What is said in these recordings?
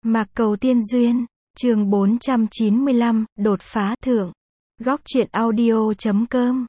Mạc Cầu Tiên Duyên, chương 495, đột phá thượng. Góc truyện audio.com.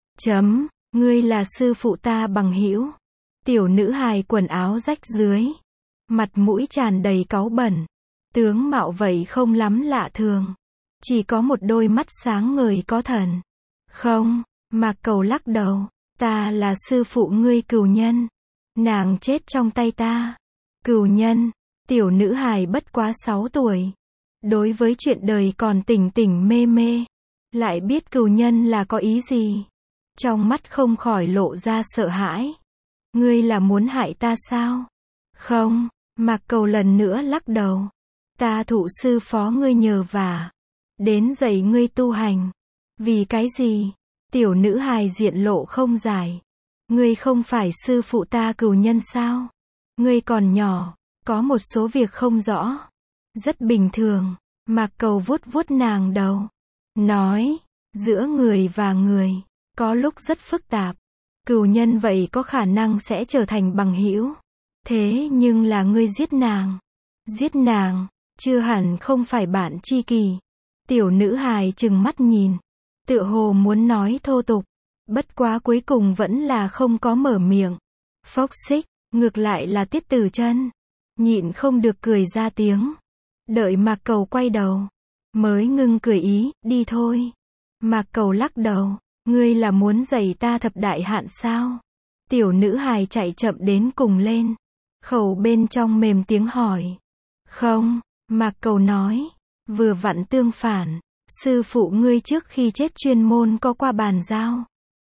Ngươi là sư phụ ta bằng hữu. Tiểu nữ hài quần áo rách dưới. Mặt mũi tràn đầy cáu bẩn. Tướng mạo vậy không lắm lạ thường. Chỉ có một đôi mắt sáng ngời có thần. Không, Mạc Cầu lắc đầu. Ta là sư phụ ngươi Cửu Nhân. Nàng chết trong tay ta. Cửu Nhân. Tiểu nữ hài bất quá 6 tuổi. Đối với chuyện đời còn tỉnh tỉnh mê mê. Lại biết Cửu Nhân là có ý gì. Trong mắt không khỏi lộ ra sợ hãi. Ngươi là muốn hại ta sao? Không, Mạc Cầu lần nữa lắc đầu. Ta thụ sư phó ngươi nhờ vả. Đến dạy ngươi tu hành. Vì cái gì? Tiểu nữ hài diện lộ không giải. Ngươi không phải sư phụ ta Cửu Nhân sao? Ngươi còn nhỏ. Có một số việc không rõ. Rất bình thường. Mạc Cầu vuốt vuốt nàng đầu. Nói, giữa người và người, có lúc rất phức tạp. Cửu Nhân vậy có khả năng sẽ trở thành bằng hữu. Thế nhưng là ngươi giết nàng. Giết nàng, chưa hẳn không phải bạn tri kỷ. Tiểu nữ hài trừng mắt nhìn. Tựa hồ muốn nói thô tục. Bất quá cuối cùng vẫn là không có mở miệng. Phốc xích, ngược lại là Tiết Tử Chân. Nhịn không được cười ra tiếng. Đợi Mạc Cầu quay đầu. Mới ngưng cười ý, đi thôi. Mạc Cầu lắc đầu. Ngươi là muốn dạy ta thập đại hạn sao? Tiểu nữ hài chạy chậm đến cùng lên. Khẩu bên trong mềm tiếng hỏi. Không, Mạc Cầu nói. Vừa vặn tương phản. Sư phụ ngươi trước khi chết chuyên môn có qua bàn giao.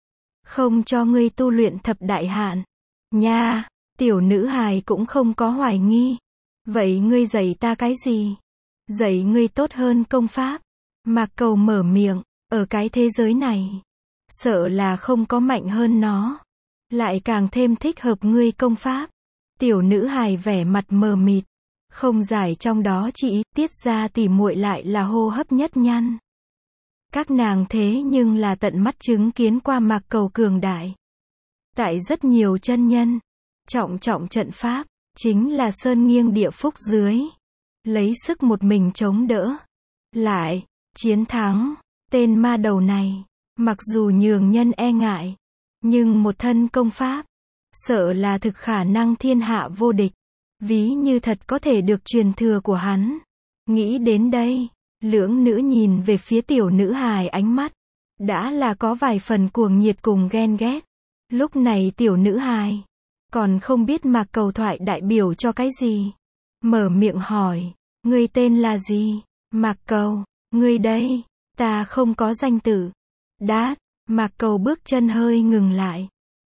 Không cho ngươi tu luyện thập đại hạn. Nha. Tiểu nữ hài cũng không có hoài nghi. Vậy ngươi dạy ta cái gì? Dạy ngươi tốt hơn công pháp. Mạc Cầu mở miệng. Ở cái thế giới này, sợ là không có mạnh hơn nó. Lại càng thêm thích hợp ngươi công pháp. Tiểu nữ hài vẻ mặt mờ mịt. Không giải trong đó chỉ Tiết ra tỉ muội lại là hô hấp nhất nhăn. Các nàng thế nhưng là tận mắt chứng kiến qua Mạc Cầu cường đại. Tại rất nhiều chân nhân. Trọng trận pháp, chính là sơn nghiêng địa phúc dưới. Lấy sức một mình chống đỡ. Lại, chiến thắng, tên ma đầu này. Mặc dù nhường nhân e ngại. Nhưng một thân công pháp. Sợ là thực khả năng thiên hạ vô địch. Ví như thật có thể được truyền thừa của hắn. Nghĩ đến đây, lưỡng nữ nhìn về phía tiểu nữ hài ánh mắt. Đã là có vài phần cuồng nhiệt cùng ghen ghét. Lúc này tiểu nữ hài còn không biết Mạc Cầu thoại đại biểu cho cái gì. Mở miệng hỏi, ngươi tên là gì? Mạc Cầu, ngươi đây, ta không có danh tử. Đát, Mạc Cầu bước chân hơi ngừng lại.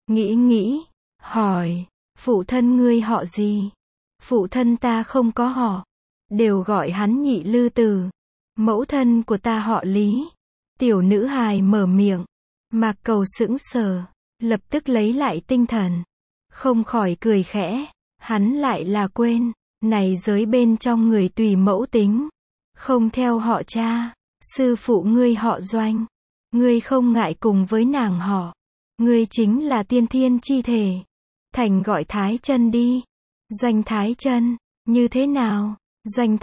Nghĩ, hỏi, phụ thân ngươi họ gì? Phụ thân ta không có họ. Đều gọi hắn Nhị Lư Tử. Mẫu thân của ta họ Lý. Tiểu nữ hài mở miệng. Mạc Cầu sững sờ, lập tức lấy lại tinh thần. Không khỏi cười khẽ, hắn lại là quên, này giới bên trong người tùy mẫu tính, không theo họ cha, sư phụ ngươi họ Doanh, ngươi không ngại cùng với nàng họ, ngươi chính là tiên thiên chi thể, thành gọi Thái Chân đi, Doanh Thái Chân, như thế nào, Doanh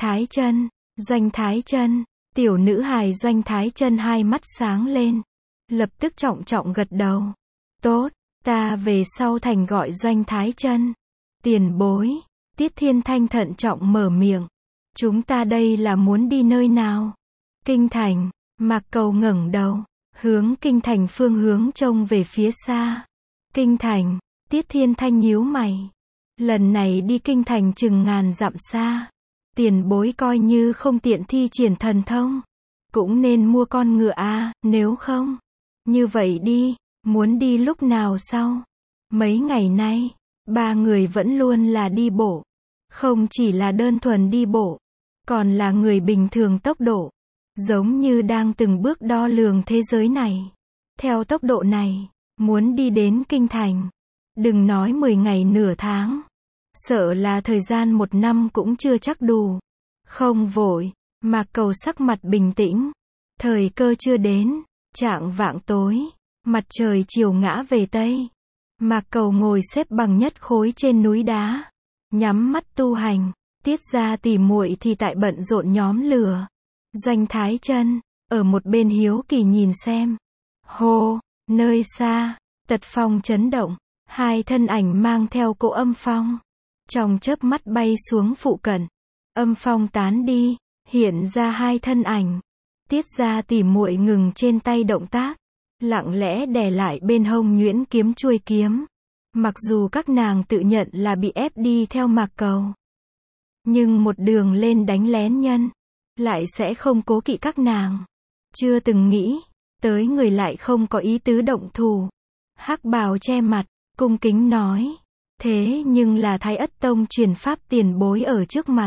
Thái Chân, tiểu nữ hài Doanh Thái Chân hai mắt sáng lên, lập tức trọng gật đầu, tốt. Ta về sau thành gọi Doanh Thái Chân. Tiền bối. Tiết Thiên Thanh thận trọng mở miệng. Chúng ta đây là muốn đi nơi nào? Kinh thành. Mạc Cầu ngẩng đầu. Hướng kinh thành phương hướng trông về phía xa. Kinh thành. Tiết Thiên Thanh nhíu mày. Lần này đi kinh thành chừng ngàn dặm xa. Tiền bối coi như không tiện thi triển thần thông. Cũng nên mua con ngựa a, nếu không. Như vậy đi. Muốn đi lúc nào sau? Mấy ngày nay, ba người vẫn luôn là đi bộ. Không chỉ là đơn thuần đi bộ, còn là người bình thường tốc độ. Giống như đang từng bước đo lường thế giới này. Theo tốc độ này, muốn đi đến kinh thành. Đừng nói 10 ngày nửa tháng. Sợ là thời gian 1 năm cũng chưa chắc đủ. Không vội, Mạc Cầu sắc mặt bình tĩnh. Thời cơ chưa đến, chạng vạng tối. Mặt trời chiều ngã về Tây. Mạc Cầu ngồi xếp bằng nhất khối trên núi đá. Nhắm mắt tu hành. Tiết gia tỉ muội thì tại bận rộn nhóm lửa. Doanh Thái Chân ở một bên hiếu kỳ nhìn xem. Hô, nơi xa, tật phong chấn động, hai thân ảnh mang theo cỗ âm phong. Trong chớp mắt bay xuống phụ cận. Âm phong tán đi, hiện ra hai thân ảnh. Tiết gia tỉ muội ngừng trên tay động tác, lặng lẽ đè lại bên hông nhuyễn kiếm chuôi kiếm. Mặc dù các nàng tự nhận là bị ép đi theo Mạc Cầu, nhưng một đường lên đánh lén nhân, lại sẽ không cố kỵ các nàng. Chưa từng nghĩ, tới người lại không có ý tứ động thủ. Hắc bào che mặt, cung kính nói. Thế nhưng là Thái Ất Tông truyền pháp tiền bối ở trước mặt.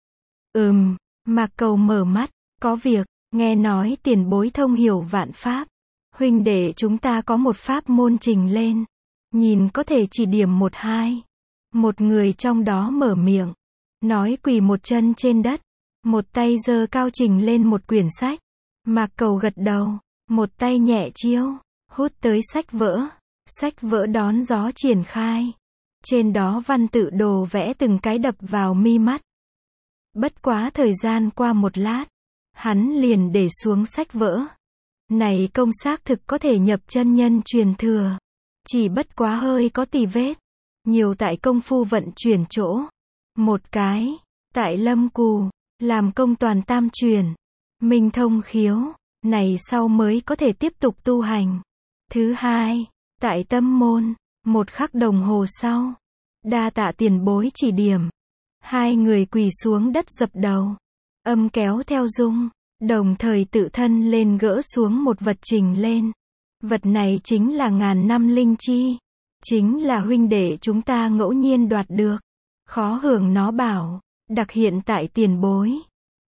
Mạc Cầu mở mắt, có việc, nghe nói tiền bối thông hiểu vạn pháp. Huynh đệ chúng ta có một pháp môn trình lên. Nhìn có thể chỉ điểm một hai. Một người trong đó mở miệng. Nói quỳ một chân trên đất. Một tay giơ cao trình lên một quyển sách. Mạc Cầu gật đầu. Một tay nhẹ chiêu. Hút tới sách vỡ. Sách vỡ đón gió triển khai. Trên đó văn tự đồ vẽ từng cái đập vào mi mắt. Bất quá thời gian qua một lát. Hắn liền để xuống sách vỡ. Này công xác thực có thể nhập chân nhân truyền thừa. Chỉ bất quá hơi có tì vết. Nhiều tại công phu vận chuyển chỗ. Một cái, tại Lâm Cù, làm công toàn tam truyền. Minh thông khiếu, này sau mới có thể tiếp tục tu hành. Thứ hai, tại Tâm Môn, một khắc đồng hồ sau. Đa tạ tiền bối chỉ điểm. Hai người quỳ xuống đất dập đầu. Âm kéo theo dung. Đồng thời tự thân lên gỡ xuống một vật trình lên. Vật này chính là ngàn năm linh chi. Chính là huynh đệ chúng ta ngẫu nhiên đoạt được. Khó hưởng nó bảo. Đặc hiện tại tiền bối.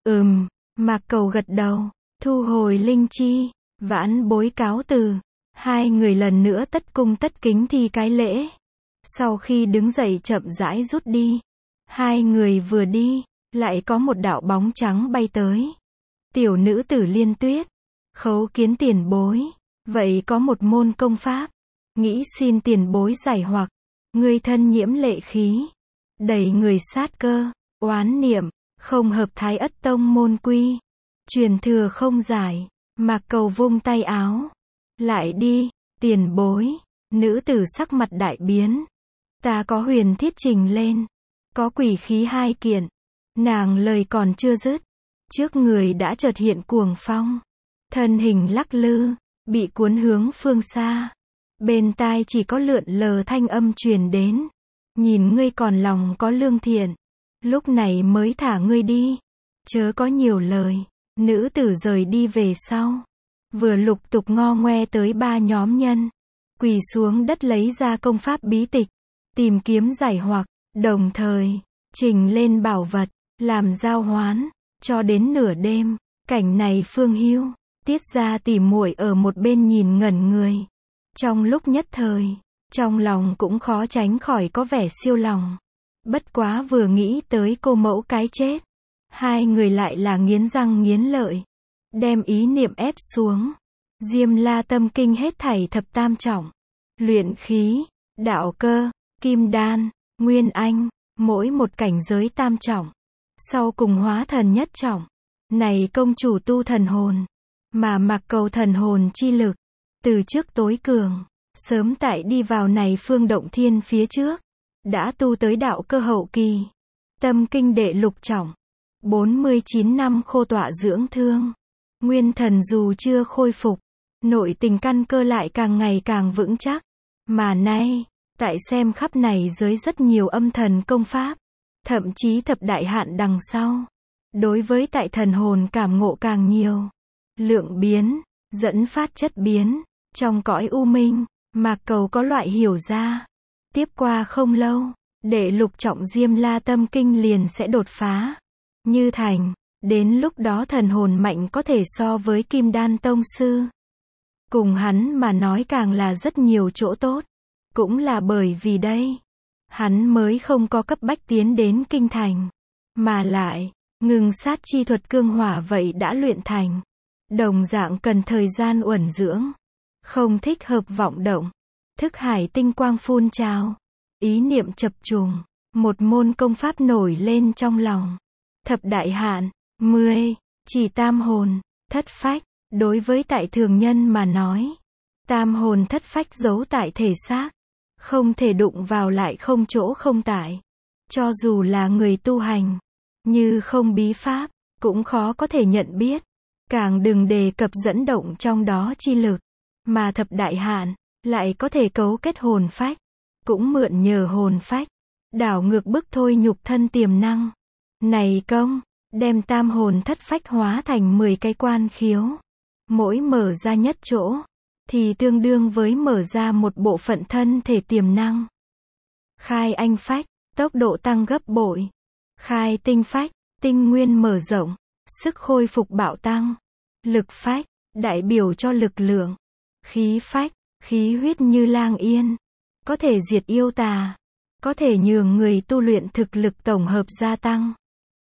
Mạc Cầu gật đầu. Thu hồi linh chi. Vãn bối cáo từ. Hai người lần nữa tất cung tất kính thi cái lễ. Sau khi đứng dậy chậm rãi rút đi. Hai người vừa đi. Lại có một đạo bóng trắng bay tới. Tiểu nữ tử Liên Tuyết. Khấu kiến tiền bối. Vậy có một môn công pháp. Nghĩ xin tiền bối giải hoặc. Người thân nhiễm lệ khí. Đầy người sát cơ. Oán niệm. Không hợp Thái Ất Tông môn quy. Truyền thừa không giải. Mạc Cầu vung tay áo. Lại đi. Tiền bối. Nữ tử sắc mặt đại biến. Ta có huyền thiết trình lên. Có quỷ khí hai kiện. Nàng lời còn chưa dứt. Trước người đã chợt hiện cuồng phong. Thân hình lắc lư. Bị cuốn hướng phương xa. Bên tai chỉ có lượn lờ thanh âm truyền đến. Nhìn ngươi còn lòng có lương thiện. Lúc này mới thả ngươi đi. Chớ có nhiều lời. Nữ tử rời đi về sau. Vừa lục tục ngo ngoe tới ba nhóm nhân. Quỳ xuống đất lấy ra công pháp bí tịch. Tìm kiếm giải hoặc. Đồng thời, trình lên bảo vật. Làm giao hoán. Cho đến nửa đêm. Cảnh này Phương Hưu. Tiết gia tỉ muội ở một bên nhìn ngẩn người. Trong lúc nhất thời, trong lòng cũng khó tránh khỏi có vẻ siêu lòng. Bất quá vừa nghĩ tới cô mẫu cái chết. Hai người lại là nghiến răng nghiến lợi. Đem ý niệm ép xuống. Diêm La Tâm Kinh hết thảy thập tam trọng. Luyện khí, đạo cơ, kim đan, nguyên anh. Mỗi một cảnh giới tam trọng. Sau cùng hóa thần nhất trọng. Này công chủ tu thần hồn. Mà Mạc Cầu thần hồn chi lực. Từ trước tối cường. Sớm tại đi vào này phương động thiên phía trước. Đã tu tới đạo cơ hậu kỳ. Tâm kinh đệ lục trọng. 49 năm khô tọa dưỡng thương. Nguyên thần dù chưa khôi phục. Nội tình căn cơ lại càng ngày càng vững chắc. Mà nay, tại xem khắp này giới rất nhiều âm thần công pháp. Thậm chí thập đại hạn đằng sau. Đối với tại thần hồn cảm ngộ càng nhiều. Lượng biến, dẫn phát chất biến. Trong cõi u minh, Mạc Cầu có loại hiểu ra. Tiếp qua không lâu, đệ lục trọng Diêm La Tâm Kinh liền sẽ đột phá. Như thành, đến lúc đó thần hồn mạnh có thể so với Kim Đan Tông Sư. Cùng hắn mà nói càng là rất nhiều chỗ tốt. Cũng là bởi vì đây, hắn mới không có cấp bách tiến đến kinh thành. Mà lại, ngừng sát chi thuật cương hỏa vậy đã luyện thành. Đồng dạng cần thời gian uẩn dưỡng. Không thích hợp vọng động. Thức hải tinh quang phun trào. Ý niệm chập trùng. một môn công pháp nổi lên trong lòng. Thập đại hạn, 10, chỉ tam hồn, thất phách, đối với tại thường nhân mà nói. Tam hồn thất phách giấu tại thể xác, không thể đụng vào lại không chỗ không tại. Cho dù là người tu hành, như không bí pháp, cũng khó có thể nhận biết. Càng đừng đề cập dẫn động trong đó chi lực. Mà thập đại hạn, lại có thể cấu kết hồn phách, cũng mượn nhờ hồn phách, đảo ngược bức thôi nhục thân tiềm năng. Này công, đem tam hồn thất phách hóa thành 10 cái quan khiếu. Mỗi mở ra nhất chỗ, thì tương đương với mở ra một bộ phận thân thể tiềm năng. Khai anh phách, tốc độ tăng gấp bội. Khai tinh phách, tinh nguyên mở rộng, sức khôi phục bạo tăng. Lực phách, đại biểu cho lực lượng. Khí phách, khí huyết như lang yên, có thể diệt yêu tà, có thể nhường người tu luyện thực lực tổng hợp gia tăng.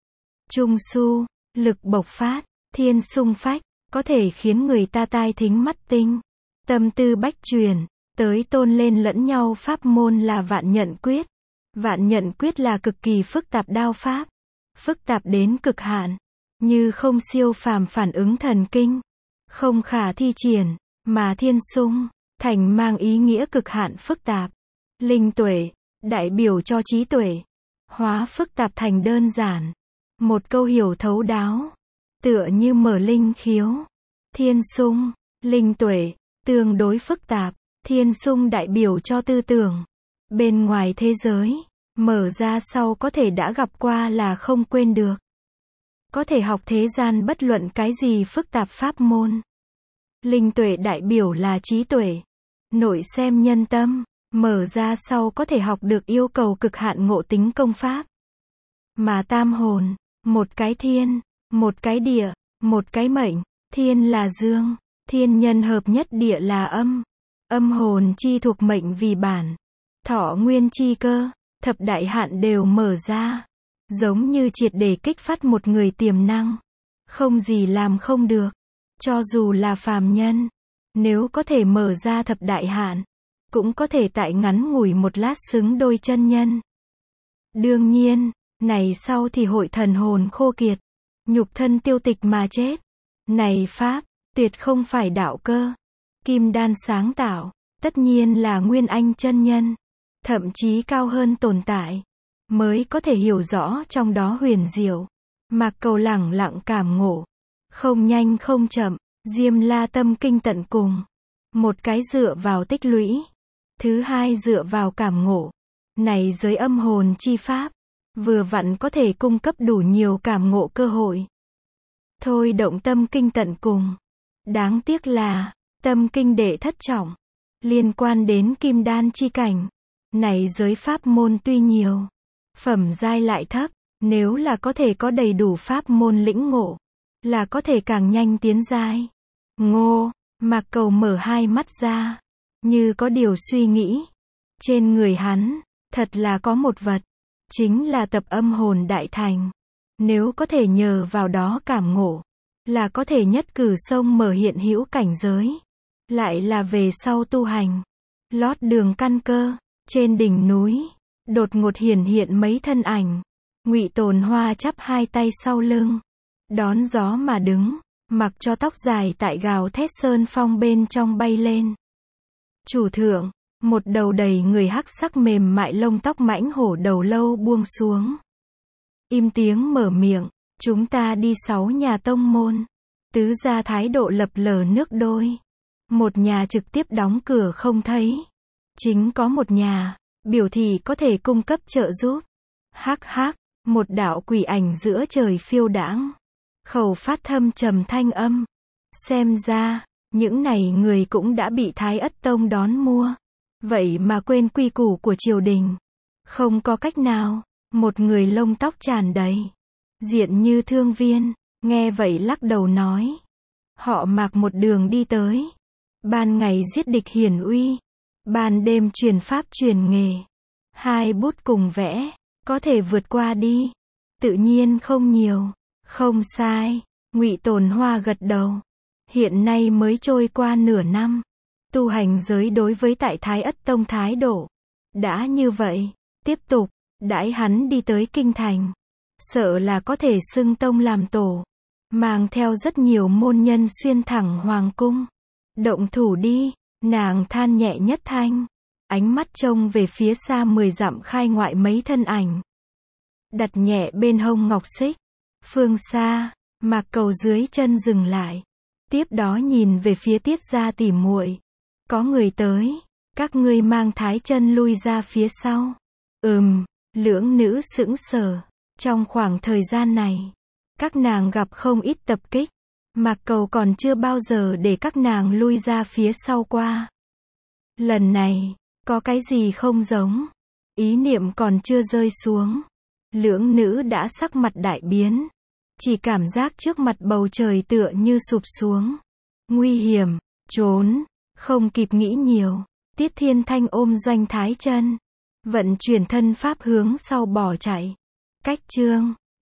Trung su, lực bộc phát. Thiên xung phách, có thể khiến người ta tai thính mắt tinh, tâm tư bách truyền, tới tôn lên lẫn nhau. Pháp môn là vạn nhận quyết. Vạn nhận quyết là cực kỳ phức tạp đao pháp, phức tạp đến cực hạn, như không siêu phàm phản ứng thần kinh, không khả thi triển. Mà thiên xung, thành mang ý nghĩa cực hạn phức tạp. Linh tuệ, đại biểu cho trí tuệ, hóa phức tạp thành đơn giản. Một câu hiểu thấu đáo, tựa như mở linh khiếu. Thiên xung, linh tuệ, tương đối phức tạp. Thiên xung đại biểu cho tư tưởng, bên ngoài thế giới, mở ra sau có thể đã gặp qua là không quên được. Có thể học thế gian bất luận cái gì phức tạp pháp môn. Linh tuệ đại biểu là trí tuệ, nội xem nhân tâm, mở ra sau có thể học được yêu cầu cực hạn ngộ tính công pháp. Mà tam hồn, một cái thiên, một cái địa, một cái mệnh. Thiên là dương, thiên nhân hợp nhất, địa là âm. Âm hồn chi thuộc mệnh vì bản, thọ nguyên chi cơ, thập đại hạn đều mở ra. Giống như triệt để kích phát một người tiềm năng. Không gì làm không được. Cho dù là phàm nhân, nếu có thể mở ra thập đại hạn, cũng có thể tại ngắn ngủi một lát xứng đôi chân nhân. Đương nhiên, này sau thì hội thần hồn khô kiệt, nhục thân tiêu tịch mà chết. Này pháp, tuyệt không phải đạo cơ. Kim đan sáng tạo, tất nhiên là nguyên anh chân nhân, thậm chí cao hơn tồn tại, mới có thể hiểu rõ trong đó huyền diệu. Mạc Cầu lẳng lặng cảm ngộ, không nhanh không chậm. Diêm La tâm kinh tận cùng. Một cái dựa vào tích lũy, thứ hai dựa vào cảm ngộ. Này giới âm hồn chi pháp, vừa vặn có thể cung cấp đủ nhiều cảm ngộ cơ hội. Thôi động tâm kinh tận cùng. Đáng tiếc là, tâm kinh đệ thất trọng, liên quan đến kim đan chi cảnh. Này giới pháp môn tuy nhiều, phẩm giai lại thấp, nếu là có thể có đầy đủ pháp môn lĩnh ngộ, là có thể càng nhanh tiến giai. Ngô, Mạc Cầu mở hai mắt ra, như có điều suy nghĩ. Trên người hắn, thật là có một vật, chính là tập âm hồn đại thành. Nếu có thể nhờ vào đó cảm ngộ, là có thể nhất cử xông mở hiện hữu cảnh giới. Lại là về sau tu hành, lót đường căn cơ, trên đỉnh núi, đột ngột hiển hiện mấy thân ảnh. Ngụy Tồn Hoa chắp hai tay sau lưng, đón gió mà đứng, mặc cho tóc dài tại gào thét sơn phong bên trong bay lên. Chủ thượng, một đầu đầy người hắc sắc mềm mại lông tóc mãnh hổ đầu lâu buông xuống. Im tiếng mở miệng, chúng ta đi 6 nhà tông môn. Tứ gia thái độ lập lờ nước đôi. Một nhà trực tiếp đóng cửa không thấy. Chính có một nhà, biểu thị có thể cung cấp trợ giúp. Hắc hắc, một đạo quỷ ảnh giữa trời phiêu đãng. Khẩu phát thâm trầm thanh âm. Xem ra, những này người cũng đã bị Thái Ất Tông đón mua. Vậy mà quên quy củ của triều đình. Không có cách nào, một người lông tóc tràn đầy, diện như thương viên, nghe vậy lắc đầu nói. Họ Mạc một đường đi tới. Ban ngày giết địch hiển uy, ban đêm truyền pháp truyền nghề. Hai bút cùng vẽ, có thể vượt qua đi. Tự nhiên không nhiều. Không sai, Ngụy Tồn Hoa gật đầu. Hiện nay mới trôi qua nửa năm. Tu hành giới đối với tại Thái Ất Tông thái độ đã như vậy. Tiếp tục, Đãi hắn đi tới kinh thành, sợ là có thể xưng tông làm tổ, mang theo rất nhiều môn nhân xuyên thẳng hoàng cung. Động thủ đi, nàng than nhẹ nhất thanh, ánh mắt trông về phía xa 10 dặm khai ngoại mấy thân ảnh. Đặt nhẹ bên hông ngọc xích. Phương xa, Mạc Cầu dưới chân dừng lại. Tiếp đó nhìn về phía Tiết gia tỉ muội. Có người tới, các ngươi mang Thái Chân lui ra phía sau. Lưỡng nữ sững sờ. Trong khoảng thời gian này, các nàng gặp không ít tập kích. Mạc Cầu còn chưa bao giờ để các nàng lui ra phía sau qua. Lần này, có cái gì không giống? Ý niệm còn chưa rơi xuống, lưỡng nữ đã sắc mặt đại biến. Chỉ cảm giác trước mặt bầu trời tựa như sụp xuống. Nguy hiểm, trốn, không kịp nghĩ nhiều. Tiết Thiên Thanh ôm Doanh Thái Chân, vận chuyển thân pháp hướng sau bỏ chạy. Cách chương